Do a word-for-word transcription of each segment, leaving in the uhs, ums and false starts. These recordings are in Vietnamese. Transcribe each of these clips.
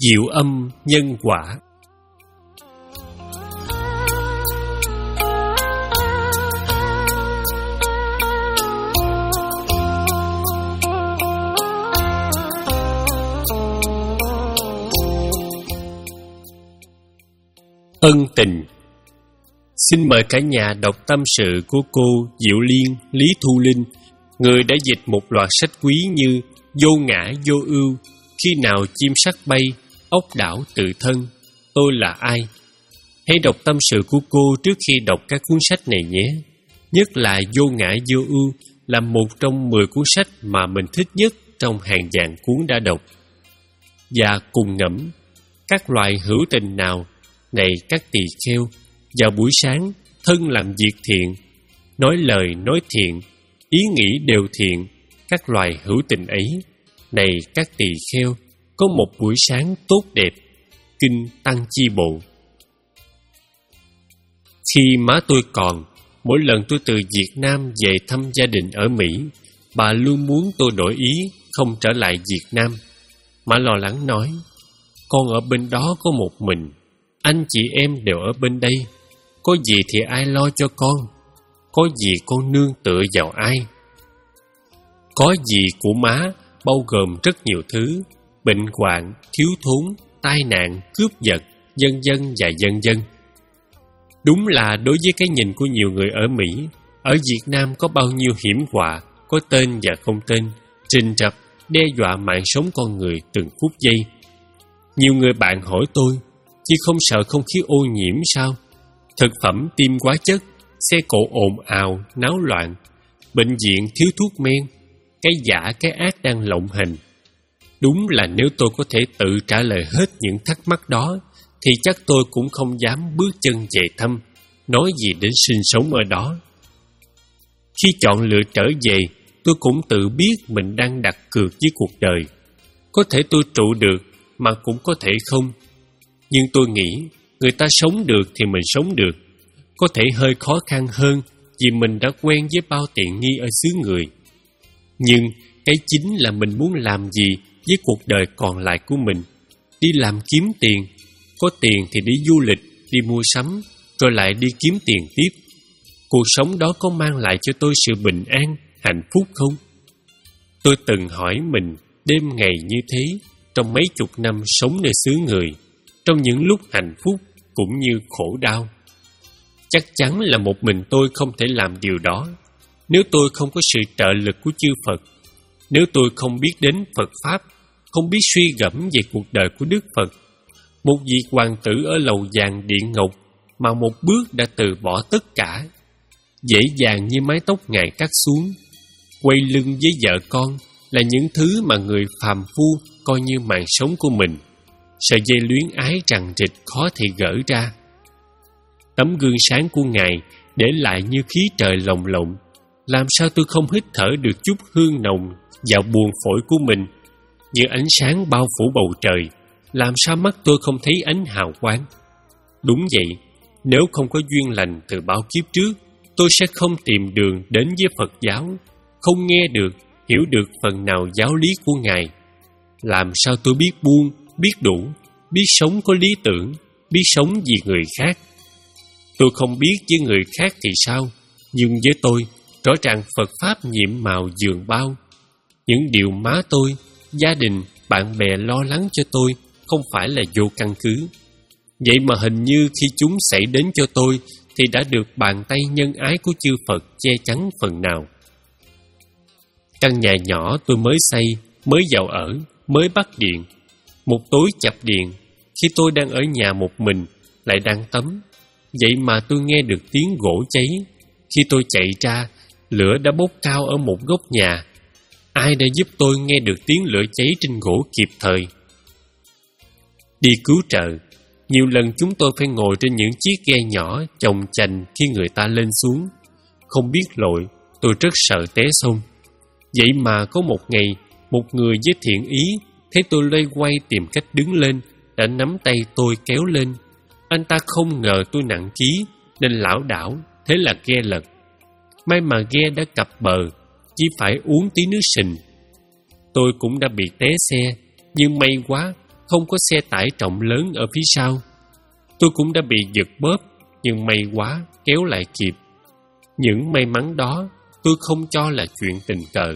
Diệu âm nhân quả. Ân tình. Xin mời cả nhà đọc tâm sự của cô Diệu Liên, Lý Thu Linh, người đã dịch một loạt sách quý như Vô ngã vô ưu, Khi nào chim sắt bay, Ốc đảo tự thân, Tôi là ai. Hãy đọc tâm sự của cô trước khi đọc các cuốn sách này nhé. Nhất là Vô ngã vô ưu là một trong mười cuốn sách mà mình thích nhất trong hàng vạn cuốn đã đọc. Và cùng ngẫm, các loài hữu tình nào, này các tỳ kheo, vào buổi sáng thân làm việc thiện, nói lời nói thiện, ý nghĩ đều thiện, các loài hữu tình ấy, này các tỳ kheo, có một buổi sáng tốt đẹp. Kinh Tăng Chi Bộ. Khi má tôi còn, mỗi lần tôi từ Việt Nam về thăm gia đình ở Mỹ, bà luôn muốn tôi đổi ý không trở lại Việt Nam. Má lo lắng nói, con ở bên đó có một mình, anh chị em đều ở bên đây, có gì thì ai lo cho con, có gì con nương tựa vào ai. Có gì của má bao gồm rất nhiều thứ: bệnh hoạn, thiếu thốn, tai nạn, cướp giật, vân vân và vân vân. Đúng là đối với cái nhìn của nhiều người ở Mỹ, ở Việt Nam có bao nhiêu hiểm họa, có tên và không tên, rình rập, đe dọa mạng sống con người từng phút giây. Nhiều người bạn hỏi tôi, chứ không sợ không khí ô nhiễm sao? Thực phẩm tiêm hóa chất, xe cộ ồn ào, náo loạn, bệnh viện thiếu thuốc men, cái giả cái ác đang lộng hành. Đúng là nếu tôi có thể tự trả lời hết những thắc mắc đó, thì chắc tôi cũng không dám bước chân về thăm, nói gì đến sinh sống ở đó. Khi chọn lựa trở về, tôi cũng tự biết mình đang đặt cược với cuộc đời. Có thể tôi trụ được, mà cũng có thể không. Nhưng tôi nghĩ, người ta sống được thì mình sống được. Có thể hơi khó khăn hơn vì mình đã quen với bao tiện nghi ở xứ người. Nhưng cái chính là mình muốn làm gì với cuộc đời còn lại của mình. Đi làm kiếm tiền, có tiền thì đi du lịch, đi mua sắm, rồi lại đi kiếm tiền tiếp. Cuộc sống đó có mang lại cho tôi sự bình an, hạnh phúc không? Tôi từng hỏi mình đêm ngày như thế, trong mấy chục năm sống nơi xứ người, trong những lúc hạnh phúc cũng như khổ đau. Chắc chắn là một mình tôi không thể làm điều đó. Nếu tôi không có sự trợ lực của chư Phật, nếu tôi không biết đến Phật Pháp, không biết suy gẫm về cuộc đời của Đức Phật, một vị hoàng tử ở lầu vàng điện ngọc mà một bước đã từ bỏ tất cả, dễ dàng như mái tóc Ngài cắt xuống, quay lưng với vợ con là những thứ mà người phàm phu coi như mạng sống của mình. Sợi dây luyến ái rằn rịt khó thể gỡ ra. Tấm gương sáng của Ngài để lại như khí trời lồng lộng. Làm sao tôi không hít thở được chút hương nồng vào buồng phổi của mình? Như ánh sáng bao phủ bầu trời, làm sao mắt tôi không thấy ánh hào quang? Đúng vậy, nếu không có duyên lành từ bao kiếp trước, tôi sẽ không tìm đường đến với Phật giáo, không nghe được, hiểu được phần nào giáo lý của Ngài. Làm sao tôi biết buông, biết đủ, biết sống có lý tưởng, biết sống vì người khác? Tôi không biết với người khác thì sao, nhưng với tôi, rõ ràng Phật Pháp nhiệm màu dường bao. Những điều má tôi, gia đình, bạn bè lo lắng cho tôi không phải là vô căn cứ. Vậy mà hình như khi chúng xảy đến cho tôi thì đã được bàn tay nhân ái của chư Phật che chắn phần nào. Căn nhà nhỏ tôi mới xây, mới vào ở, mới bắt điện. Một tối chập điện, khi tôi đang ở nhà một mình, lại đang tắm. Vậy mà tôi nghe được tiếng gỗ cháy. Khi tôi chạy ra, lửa đã bốc cao ở một góc nhà. Ai đã giúp tôi nghe được tiếng lửa cháy trên gỗ kịp thời? Đi cứu trợ, nhiều lần chúng tôi phải ngồi trên những chiếc ghe nhỏ chồng chành khi người ta lên xuống. Không biết lội, tôi rất sợ té xông. Vậy mà có một ngày, một người với thiện ý thấy tôi loay quay tìm cách đứng lên, đã nắm tay tôi kéo lên. Anh ta không ngờ tôi nặng ký nên lảo đảo, thế là ghe lật. May mà ghe đã cập bờ, chỉ phải uống tí nước sình. Tôi cũng đã bị té xe, nhưng may quá không có xe tải trọng lớn ở phía sau. Tôi cũng đã bị giật bóp, nhưng may quá kéo lại kịp. Những may mắn đó tôi không cho là chuyện tình cờ.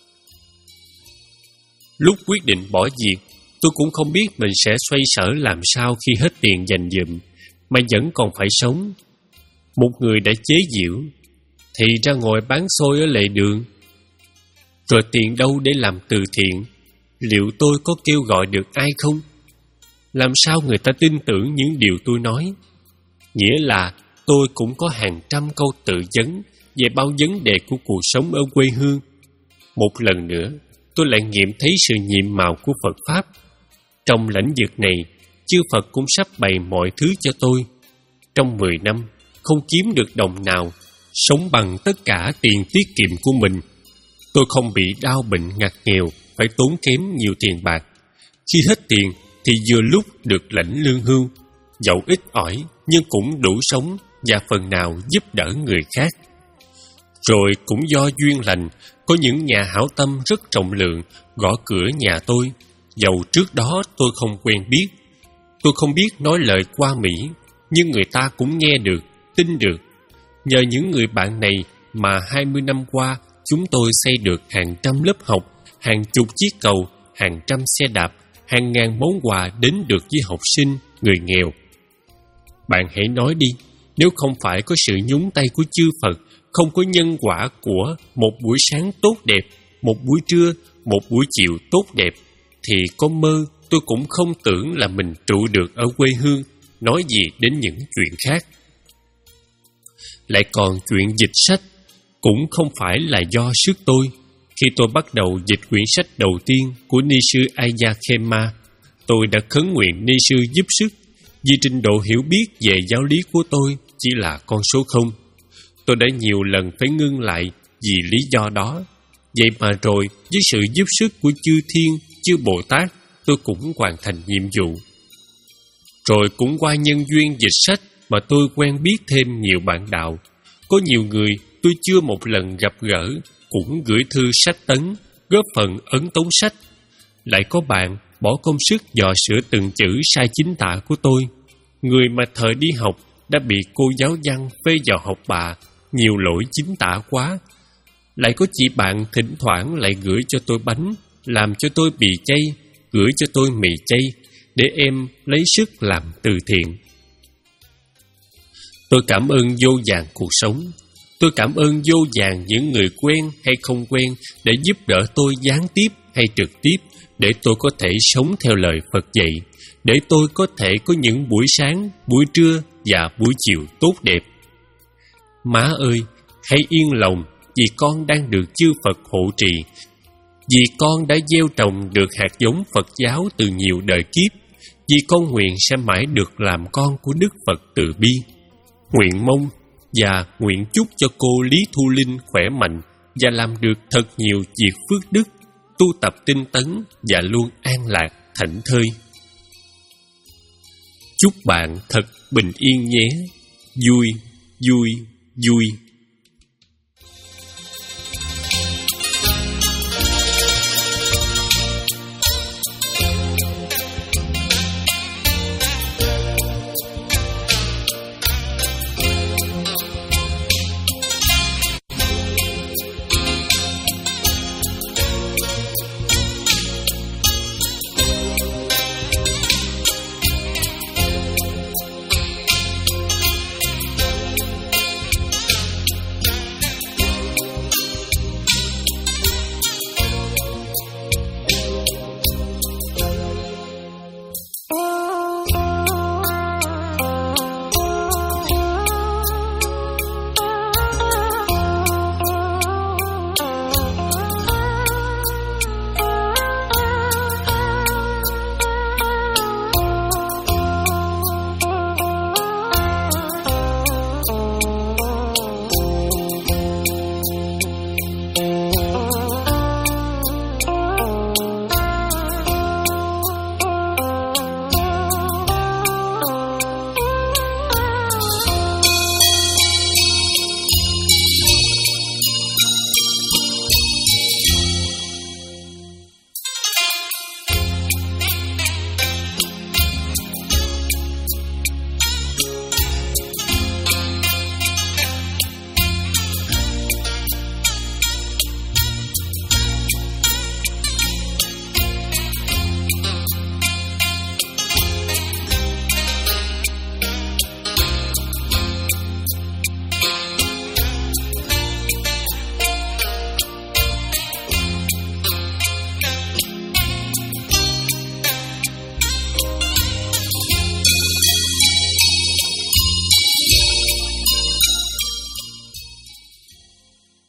Lúc quyết định bỏ việc, tôi cũng không biết mình sẽ xoay sở làm sao khi hết tiền dành dụm, mà vẫn còn phải sống. Một người đã chế giễu, thì ra ngồi bán xôi ở lề đường. Rồi tiền đâu để làm từ thiện? Liệu tôi có kêu gọi được ai không? Làm sao người ta tin tưởng những điều tôi nói? Nghĩa là tôi cũng có hàng trăm câu tự vấn về bao vấn đề của cuộc sống ở quê hương. Một lần nữa, tôi lại nghiệm thấy sự nhiệm màu của Phật Pháp. Trong lĩnh vực này, chư Phật cũng sắp bày mọi thứ cho tôi. Trong mười năm, không kiếm được đồng nào, sống bằng tất cả tiền tiết kiệm của mình. Tôi không bị đau bệnh ngặt nghèo, phải tốn kém nhiều tiền bạc. Khi hết tiền thì vừa lúc được lãnh lương hưu, dẫu ít ỏi nhưng cũng đủ sống và phần nào giúp đỡ người khác. Rồi cũng do duyên lành, có những nhà hảo tâm rất trọng lượng gõ cửa nhà tôi, dầu trước đó tôi không quen biết. Tôi không biết nói lời qua mỹ, nhưng người ta cũng nghe được, tin được. Nhờ những người bạn này mà hai mươi năm qua chúng tôi xây được hàng trăm lớp học, hàng chục chiếc cầu, hàng trăm xe đạp, hàng ngàn món quà đến được với học sinh, người nghèo. Bạn hãy nói đi, nếu không phải có sự nhúng tay của chư Phật, không có nhân quả của một buổi sáng tốt đẹp, một buổi trưa, một buổi chiều tốt đẹp, thì có mơ tôi cũng không tưởng là mình trụ được ở quê hương, nói gì đến những chuyện khác. Lại còn chuyện dịch sách, cũng không phải là do sức tôi. Khi tôi bắt đầu dịch quyển sách đầu tiên của Ni sư Ayakema, tôi đã khấn nguyện Ni sư giúp sức, vì trình độ hiểu biết về giáo lý của tôi chỉ là con số không. Tôi đã nhiều lần phải ngưng lại vì lý do đó. Vậy mà rồi, với sự giúp sức của chư Thiên, chư Bồ Tát, tôi cũng hoàn thành nhiệm vụ. Rồi cũng qua nhân duyên dịch sách mà tôi quen biết thêm nhiều bạn đạo. Có nhiều người tôi chưa một lần gặp gỡ cũng gửi thư sách tấn, góp phần ấn tống sách. Lại có bạn bỏ công sức dò sửa từng chữ sai chính tả của tôi. Người mà thời đi học đã bị cô giáo văn phê vào học bạ, nhiều lỗi chính tả quá. Lại có chị bạn thỉnh thoảng lại gửi cho tôi bánh, làm cho tôi bì chay, gửi cho tôi mì chay, để em lấy sức làm từ thiện. Tôi cảm ơn vô vàn cuộc sống. Tôi cảm ơn vô vàn những người quen hay không quen để giúp đỡ tôi gián tiếp hay trực tiếp, để tôi có thể sống theo lời Phật dạy, để tôi có thể có những buổi sáng, buổi trưa và buổi chiều tốt đẹp. Má ơi, hãy yên lòng vì con đang được chư Phật hộ trì, vì con đã gieo trồng được hạt giống Phật giáo từ nhiều đời kiếp, vì con nguyện sẽ mãi được làm con của Đức Phật từ bi. Nguyện mong và nguyện chúc cho cô Lý Thu Linh khỏe mạnh và làm được thật nhiều việc phước đức, tu tập tinh tấn và luôn an lạc, thảnh thơi. Chúc bạn thật bình yên nhé. Vui, vui, vui.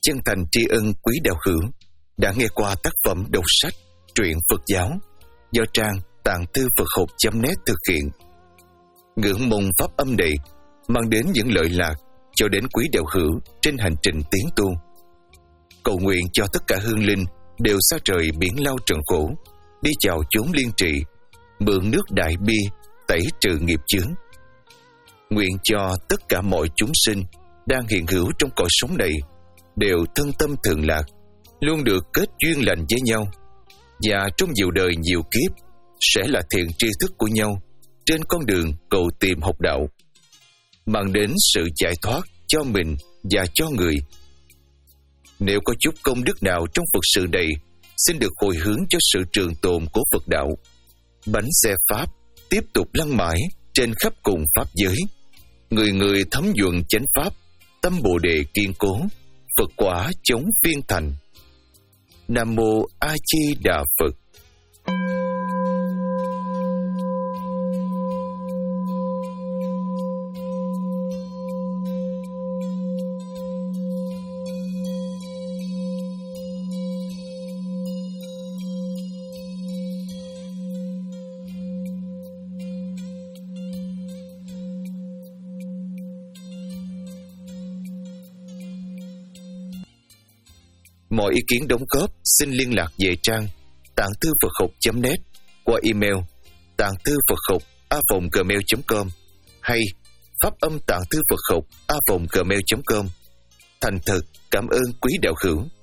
chân thành tri ân quý đạo hữu đã nghe qua tác phẩm đọc sách truyện Phật giáo do trang tạng thư Phật học chấm net thực hiện. Ngưỡng mong pháp âm này mang đến những lợi lạc cho đến quý đạo hữu trên hành trình tiến tu. Cầu nguyện cho tất cả hương linh đều xa trời biển lao trần khổ, đi chào chốn liên trị, mượn nước đại bi tẩy trừ nghiệp chướng. Nguyện cho tất cả mọi chúng sinh đang hiện hữu trong cõi sống này đều thân tâm thường lạc, luôn được kết duyên lành với nhau, và trong nhiều đời nhiều kiếp sẽ là thiện tri thức của nhau trên con đường cầu tìm học đạo, mang đến sự giải thoát cho mình và cho người. Nếu có chút công đức nào trong Phật sự này, xin được hồi hướng cho sự trường tồn của Phật đạo. Bánh xe Pháp tiếp tục lăn mãi trên khắp cùng Pháp giới. Người người thấm nhuận chánh Pháp, tâm Bồ Đề kiên cố, Phật quả chống viên thành. Nam Mô A Di Đà Phật. Mọi ý kiến đóng góp xin liên lạc về trang tạng thư Phật học chấm net qua email tạng thư Phật học a vòng gmail chấm com hay pháp âm tạng thư Phật học a vòng gmail chấm com. Thành thật cảm ơn quý đạo hữu.